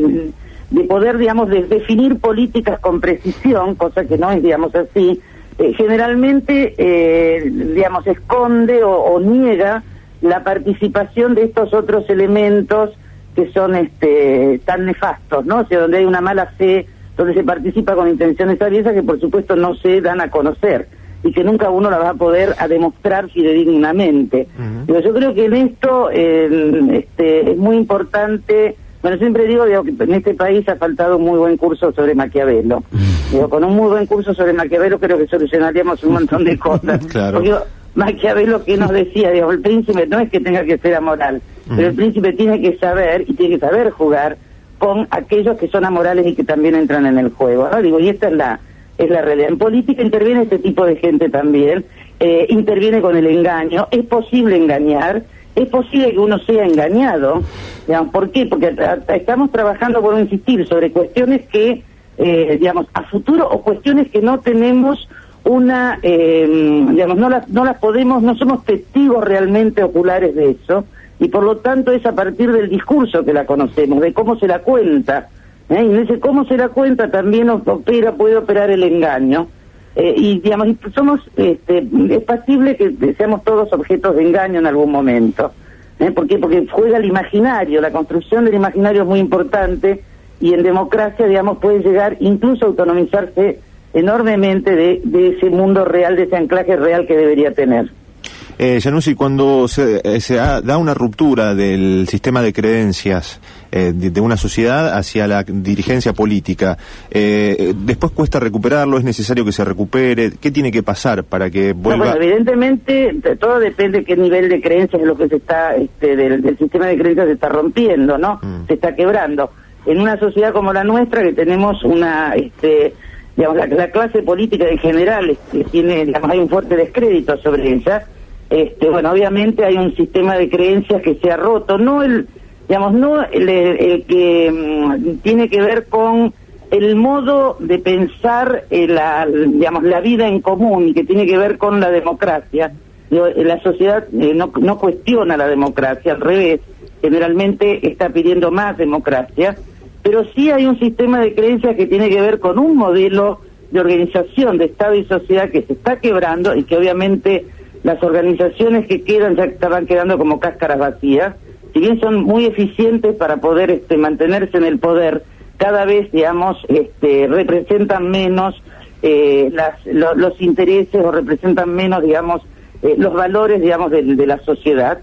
de poder, digamos, de definir políticas con precisión, cosa que no es, digamos, así, generalmente, digamos, esconde o niega la participación de estos otros elementos que son tan nefastos, ¿no? O sea, donde hay una mala fe, donde se participa con intenciones aviesas que por supuesto no se dan a conocer y que nunca uno la va a poder a demostrar fidedignamente. Pero yo creo que en esto es muy importante. Bueno, siempre digo que en este país ha faltado un muy buen curso sobre Maquiavelo. Digo, con un muy buen curso sobre Maquiavelo creo que solucionaríamos un montón de cosas. Claro. Porque Maquiavelo, que nos decía, digo, el príncipe no es que tenga que ser amoral, pero el príncipe tiene que saber, y tiene que saber jugar con aquellos que son amorales y que también entran en el juego, ¿no? Digo, y esta es la realidad. En política interviene este tipo de gente también, interviene con el engaño. Es posible engañar, es posible que uno sea engañado, digamos. ¿Por qué? Porque estamos trabajando, por insistir, sobre cuestiones que, digamos, a futuro, o cuestiones que no tenemos una, digamos, no las podemos, no somos testigos realmente oculares de eso, y por lo tanto es a partir del discurso que la conocemos, de cómo se la cuenta, y en ese cómo se la cuenta también puede operar el engaño, y digamos, somos, es pasible que seamos todos objetos de engaño en algún momento. ¿Por qué? Porque juega el imaginario, la construcción del imaginario es muy importante, y en democracia, digamos, puede llegar incluso a autonomizarse enormemente de ese mundo real, de ese anclaje real que debería tener. Januzzi, cuando se da una ruptura del sistema de creencias de una sociedad hacia la dirigencia política, después cuesta recuperarlo, es necesario que se recupere, ¿qué tiene que pasar para que vuelva? Bueno, evidentemente todo depende de qué nivel de creencias es lo que se está, del sistema de creencias se está rompiendo, ¿no? Se está quebrando. En una sociedad como la nuestra, que tenemos una, digamos, la clase política en general, tiene, digamos, hay un fuerte descrédito sobre ella. Bueno, obviamente hay un sistema de creencias que se ha roto, no el que tiene que ver con el modo de pensar la vida en común, que tiene que ver con la democracia. La sociedad no cuestiona la democracia, al revés, generalmente está pidiendo más democracia, pero sí hay un sistema de creencias que tiene que ver con un modelo de organización de Estado y sociedad que se está quebrando y que obviamente las organizaciones que quedan ya estaban quedando como cáscaras vacías, si bien son muy eficientes para poder mantenerse en el poder, cada vez, digamos, representan menos los intereses o representan menos, digamos, los valores, digamos, de la sociedad.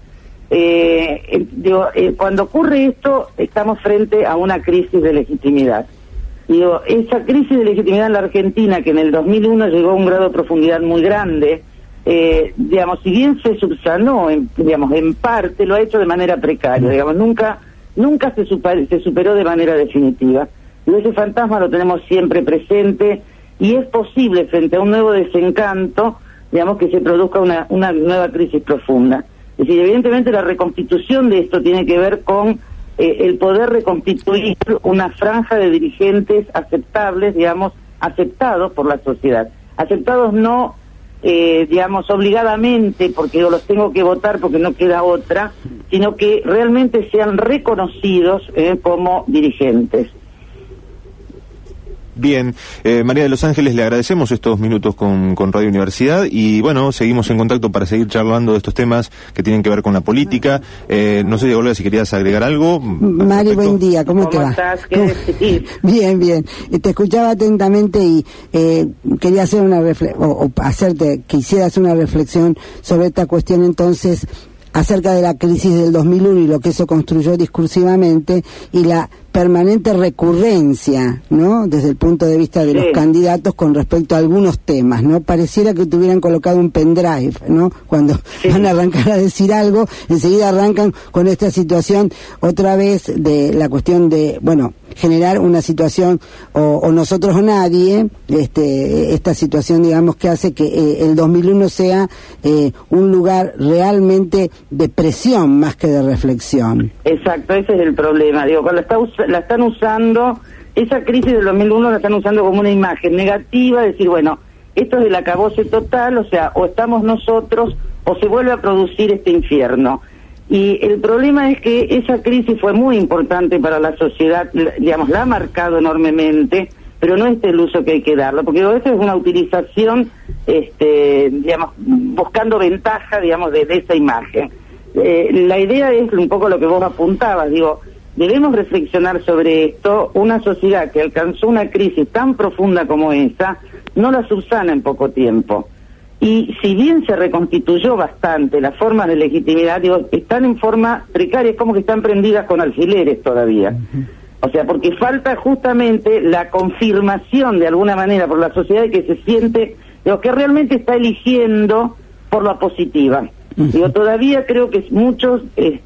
Cuando ocurre esto, estamos frente a una crisis de legitimidad. Esa crisis de legitimidad en la Argentina, que en el 2001 llegó a un grado de profundidad muy grande, digamos, si bien se subsanó, en parte, lo ha hecho de manera precaria, digamos, nunca se superó de manera definitiva. Y ese fantasma lo tenemos siempre presente, y es posible, frente a un nuevo desencanto, digamos, que se produzca una nueva crisis profunda. Es decir, evidentemente la reconstitución de esto tiene que ver con el poder reconstituir una franja de dirigentes aceptables, digamos, aceptados por la sociedad. Aceptados no, digamos, obligadamente, porque yo los tengo que votar porque no queda otra, sino que realmente sean reconocidos como dirigentes. Bien, María de los Ángeles, le agradecemos estos minutos con Radio Universidad y bueno, seguimos en contacto para seguir charlando de estos temas que tienen que ver con la política. No sé, Olga, si querías agregar algo. Mari, buen día, ¿cómo te va? Estás? ¿Qué decir? Bien, bien. Te escuchaba atentamente y quería hacer una hacerte que hicieras una reflexión sobre esta cuestión entonces acerca de la crisis del 2001 y lo que eso construyó discursivamente y la permanente recurrencia, ¿no?, desde el punto de vista de los candidatos con respecto a algunos temas, ¿no? Pareciera que tuvieran colocado un pendrive, ¿no? Cuando van a arrancar a decir algo, enseguida arrancan con esta situación otra vez de la cuestión de, bueno, generar una situación o nosotros o nadie, esta situación, digamos, que hace que el 2001 sea un lugar realmente de presión más que de reflexión. Exacto, ese es el problema. Digo, cuando la están usando, esa crisis del 2001 la están usando como una imagen negativa, decir, bueno, esto es el acabose total, o sea, o estamos nosotros o se vuelve a producir este infierno. Y el problema es que esa crisis fue muy importante para la sociedad, digamos, la ha marcado enormemente, pero no es el uso que hay que darlo, porque a veces es una utilización, digamos, buscando ventaja, digamos, de esa imagen. La idea es un poco lo que vos apuntabas, digo, debemos reflexionar sobre esto. Una sociedad que alcanzó una crisis tan profunda como esa, no la subsana en poco tiempo. Y si bien se reconstituyó bastante las formas de legitimidad, digo, están en forma precaria, es como que están prendidas con alfileres todavía. O sea, porque falta justamente la confirmación de alguna manera por la sociedad de que se siente, digo, que realmente está eligiendo por la positiva. Digo, todavía creo que muchos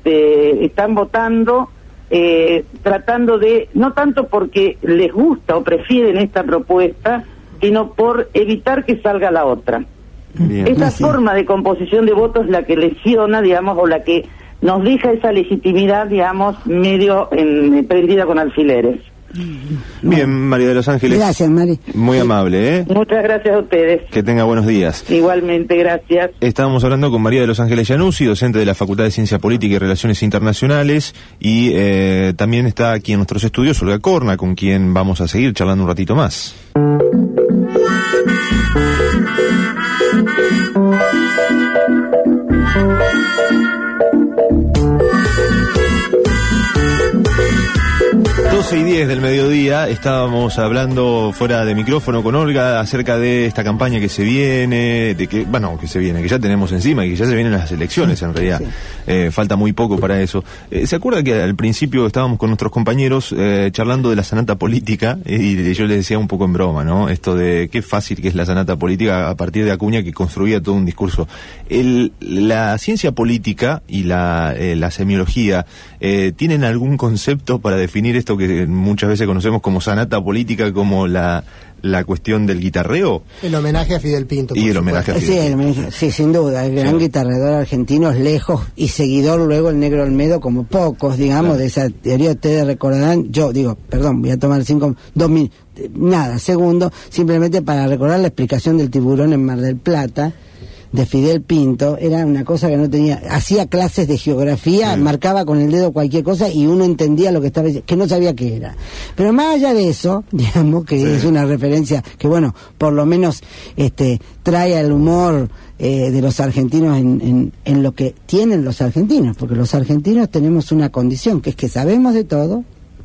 están votando tratando de, no tanto porque les gusta o prefieren esta propuesta, sino por evitar que salga la otra. Bien. Esa forma de composición de votos es la que lesiona, digamos, o la que nos deja esa legitimidad, digamos, medio prendida con alfileres. Bien, María de los Ángeles. Gracias, Mari. Muy amable, ¿eh? Muchas gracias a ustedes. Que tenga buenos días. Igualmente, gracias. Estábamos hablando con María de los Ángeles Januzzi, docente de la Facultad de Ciencia Política y Relaciones Internacionales, y también está aquí en nuestros estudios Olga Corna, con quien vamos a seguir charlando un ratito más. Y 10 del mediodía, estábamos hablando fuera de micrófono con Olga acerca de esta campaña que se viene, que ya tenemos encima y que ya se vienen las elecciones en realidad. Sí. Falta muy poco para eso. ¿Se acuerda que al principio estábamos con nuestros compañeros charlando de la sanata política y yo les decía un poco en broma, ¿no? Esto de qué fácil que es la sanata política a partir de Acuña, que construía todo un discurso. La ciencia política y la semiología ¿tienen algún concepto para definir esto que muchas veces conocemos como sanata política, como la cuestión del guitarreo? El homenaje a Fidel Pinto. Y el homenaje a Fidel Pinto. Sí, sin duda, el gran guitarreador argentino es lejos y seguidor luego el Negro Olmedo como pocos, digamos, de esa teoría. Ustedes recordarán, voy a tomar nada. Segundo, simplemente para recordar la explicación del tiburón en Mar del Plata, de Fidel Pinto, era una cosa que no tenía, hacía clases de geografía, marcaba con el dedo cualquier cosa y uno entendía lo que estaba diciendo, que no sabía qué era. Pero más allá de eso, digamos que es una referencia que, bueno, por lo menos trae al humor de los argentinos en lo que tienen los argentinos, porque los argentinos tenemos una condición, que es que sabemos de todo,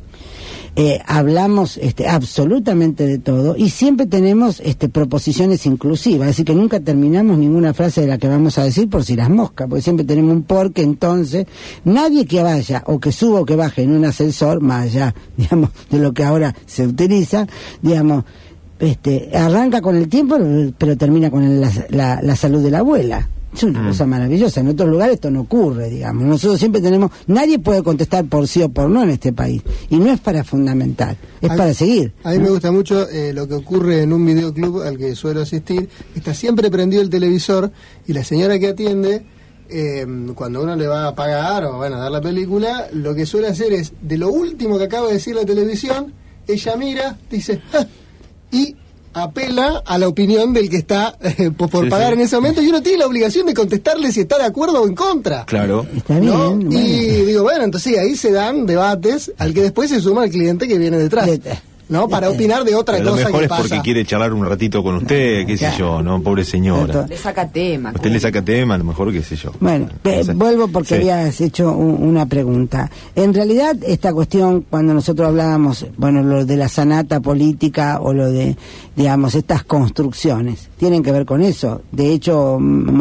hablamos absolutamente de todo y siempre tenemos proposiciones inclusivas, es decir, que nunca terminamos ninguna frase de la que vamos a decir por si las moscas, porque siempre tenemos un porque. Entonces nadie que vaya o que suba o que baje en un ascensor, más allá, digamos, de lo que ahora se utiliza, digamos, arranca con el tiempo pero termina con la salud de la abuela. Es una cosa maravillosa. En otros lugares esto no ocurre, digamos. Nosotros siempre tenemos... Nadie puede contestar por sí o por no en este país. Y no es para fundamental, es para seguir. A mí me gusta mucho lo que ocurre en un videoclub al que suelo asistir. Está siempre prendido el televisor y la señora que atiende, cuando uno le va a pagar o a dar la película, lo que suele hacer es, de lo último que acaba de decir la televisión, ella mira, dice... y apela a la opinión del que está por pagar en ese momento, y uno tiene la obligación de contestarle si está de acuerdo o en contra. Claro. Está bien, ¿no? bueno. Y digo, entonces ahí se dan debates al que después se suma el cliente que viene detrás, ¿no? Para opinar de otra cosa que pasa. A lo mejor es porque quiere charlar un ratito con usted, qué sé yo, ¿no? Pobre señora. Le saca tema. Usted le saca tema, a lo mejor, qué sé yo. Bueno, vuelvo porque habías hecho una pregunta. En realidad, esta cuestión, cuando nosotros hablábamos, lo de la sanata política o lo de, digamos, estas construcciones, tienen que ver con eso. De hecho,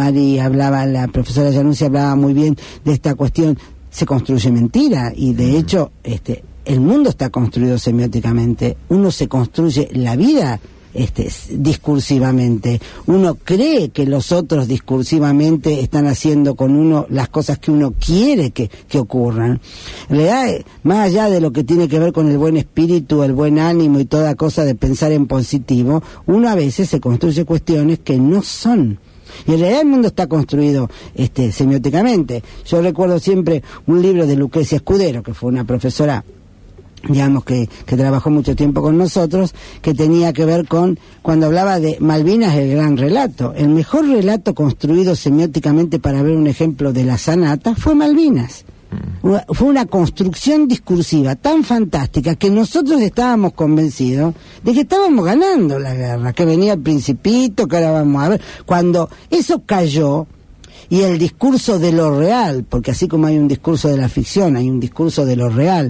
la profesora Llanucci hablaba muy bien de esta cuestión. Se construye mentira y, de hecho, el mundo está construido semióticamente. Uno se construye la vida discursivamente. Uno cree que los otros discursivamente están haciendo con uno las cosas que uno quiere que ocurran. En realidad, más allá de lo que tiene que ver con el buen espíritu, el buen ánimo y toda cosa de pensar en positivo, uno a veces se construye cuestiones que no son. Y en realidad el mundo está construido semióticamente. Yo recuerdo siempre un libro de Lucrecia Escudero, que fue una profesora, digamos, que trabajó mucho tiempo con nosotros, que tenía que ver con, cuando hablaba de Malvinas, el gran relato. El mejor relato construido semióticamente para ver un ejemplo de la sanata fue Malvinas. Fue una construcción discursiva tan fantástica que nosotros estábamos convencidos de que estábamos ganando la guerra, que venía el Principito, que ahora vamos a ver. Cuando eso cayó, y el discurso de lo real, porque así como hay un discurso de la ficción, hay un discurso de lo real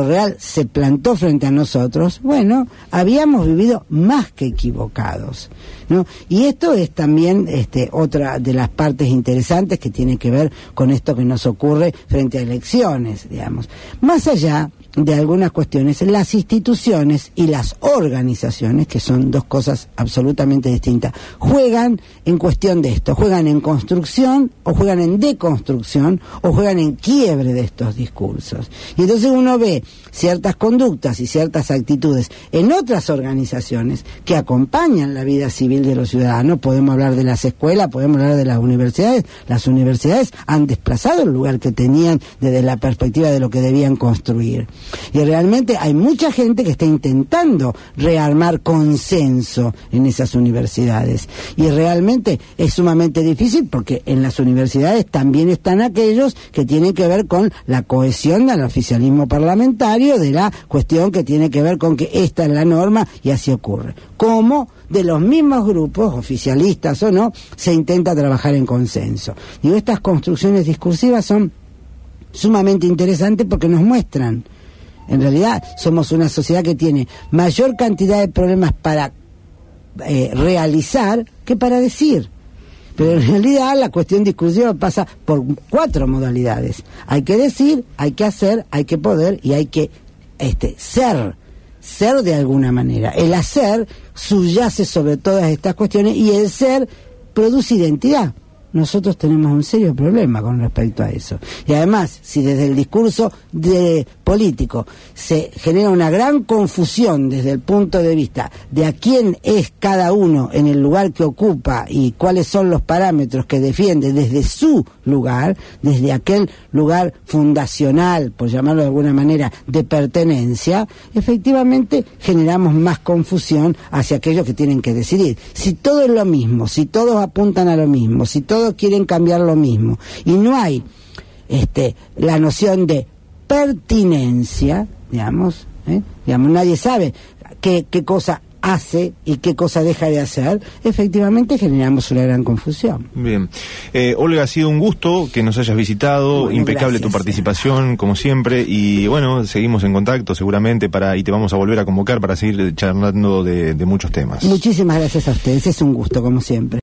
se plantó frente a nosotros, habíamos vivido más que equivocados, ¿no? Y esto es también otra de las partes interesantes que tiene que ver con esto que nos ocurre frente a elecciones, digamos. Más allá de algunas cuestiones, las instituciones y las organizaciones, que son dos cosas absolutamente distintas, juegan en cuestión de esto, juegan en construcción o juegan en deconstrucción o juegan en quiebre de estos discursos. Y entonces uno ve ciertas conductas y ciertas actitudes en otras organizaciones que acompañan la vida civil de los ciudadanos. Podemos hablar de las escuelas, podemos hablar de las universidades. Las universidades han desplazado el lugar que tenían desde la perspectiva de lo que debían construir. Y realmente hay mucha gente que está intentando rearmar consenso en esas universidades. Y realmente es sumamente difícil porque en las universidades también están aquellos que tienen que ver con la cohesión del oficialismo parlamentario, de la cuestión que tiene que ver con que esta es la norma y así ocurre. Como de los mismos grupos, oficialistas o no, se intenta trabajar en consenso. Y estas construcciones discursivas son sumamente interesantes porque nos muestran. En realidad somos una sociedad que tiene mayor cantidad de problemas para realizar que para decir. Pero en realidad la cuestión discursiva pasa por 4 modalidades. Hay que decir, hay que hacer, hay que poder y hay que ser de alguna manera. El hacer subyace sobre todas estas cuestiones y el ser produce identidad. Nosotros tenemos un serio problema con respecto a eso. Y además, si desde el discurso político se genera una gran confusión desde el punto de vista de a quién es cada uno en el lugar que ocupa y cuáles son los parámetros que defiende desde su lugar, desde aquel lugar fundacional, por llamarlo de alguna manera, de pertenencia, efectivamente generamos más confusión hacia aquellos que tienen que decidir. Si todo es lo mismo, si todos apuntan a lo mismo, si todos quieren cambiar lo mismo, y no hay la noción de pertinencia, digamos, nadie sabe qué cosa hace y qué cosa deja de hacer, efectivamente generamos una gran confusión. Bien. Olga, ha sido un gusto que nos hayas visitado, bueno, impecable gracias, tu participación, como siempre, y bueno, seguimos en contacto seguramente y te vamos a volver a convocar para seguir charlando de muchos temas. Muchísimas gracias a ustedes, es un gusto como siempre.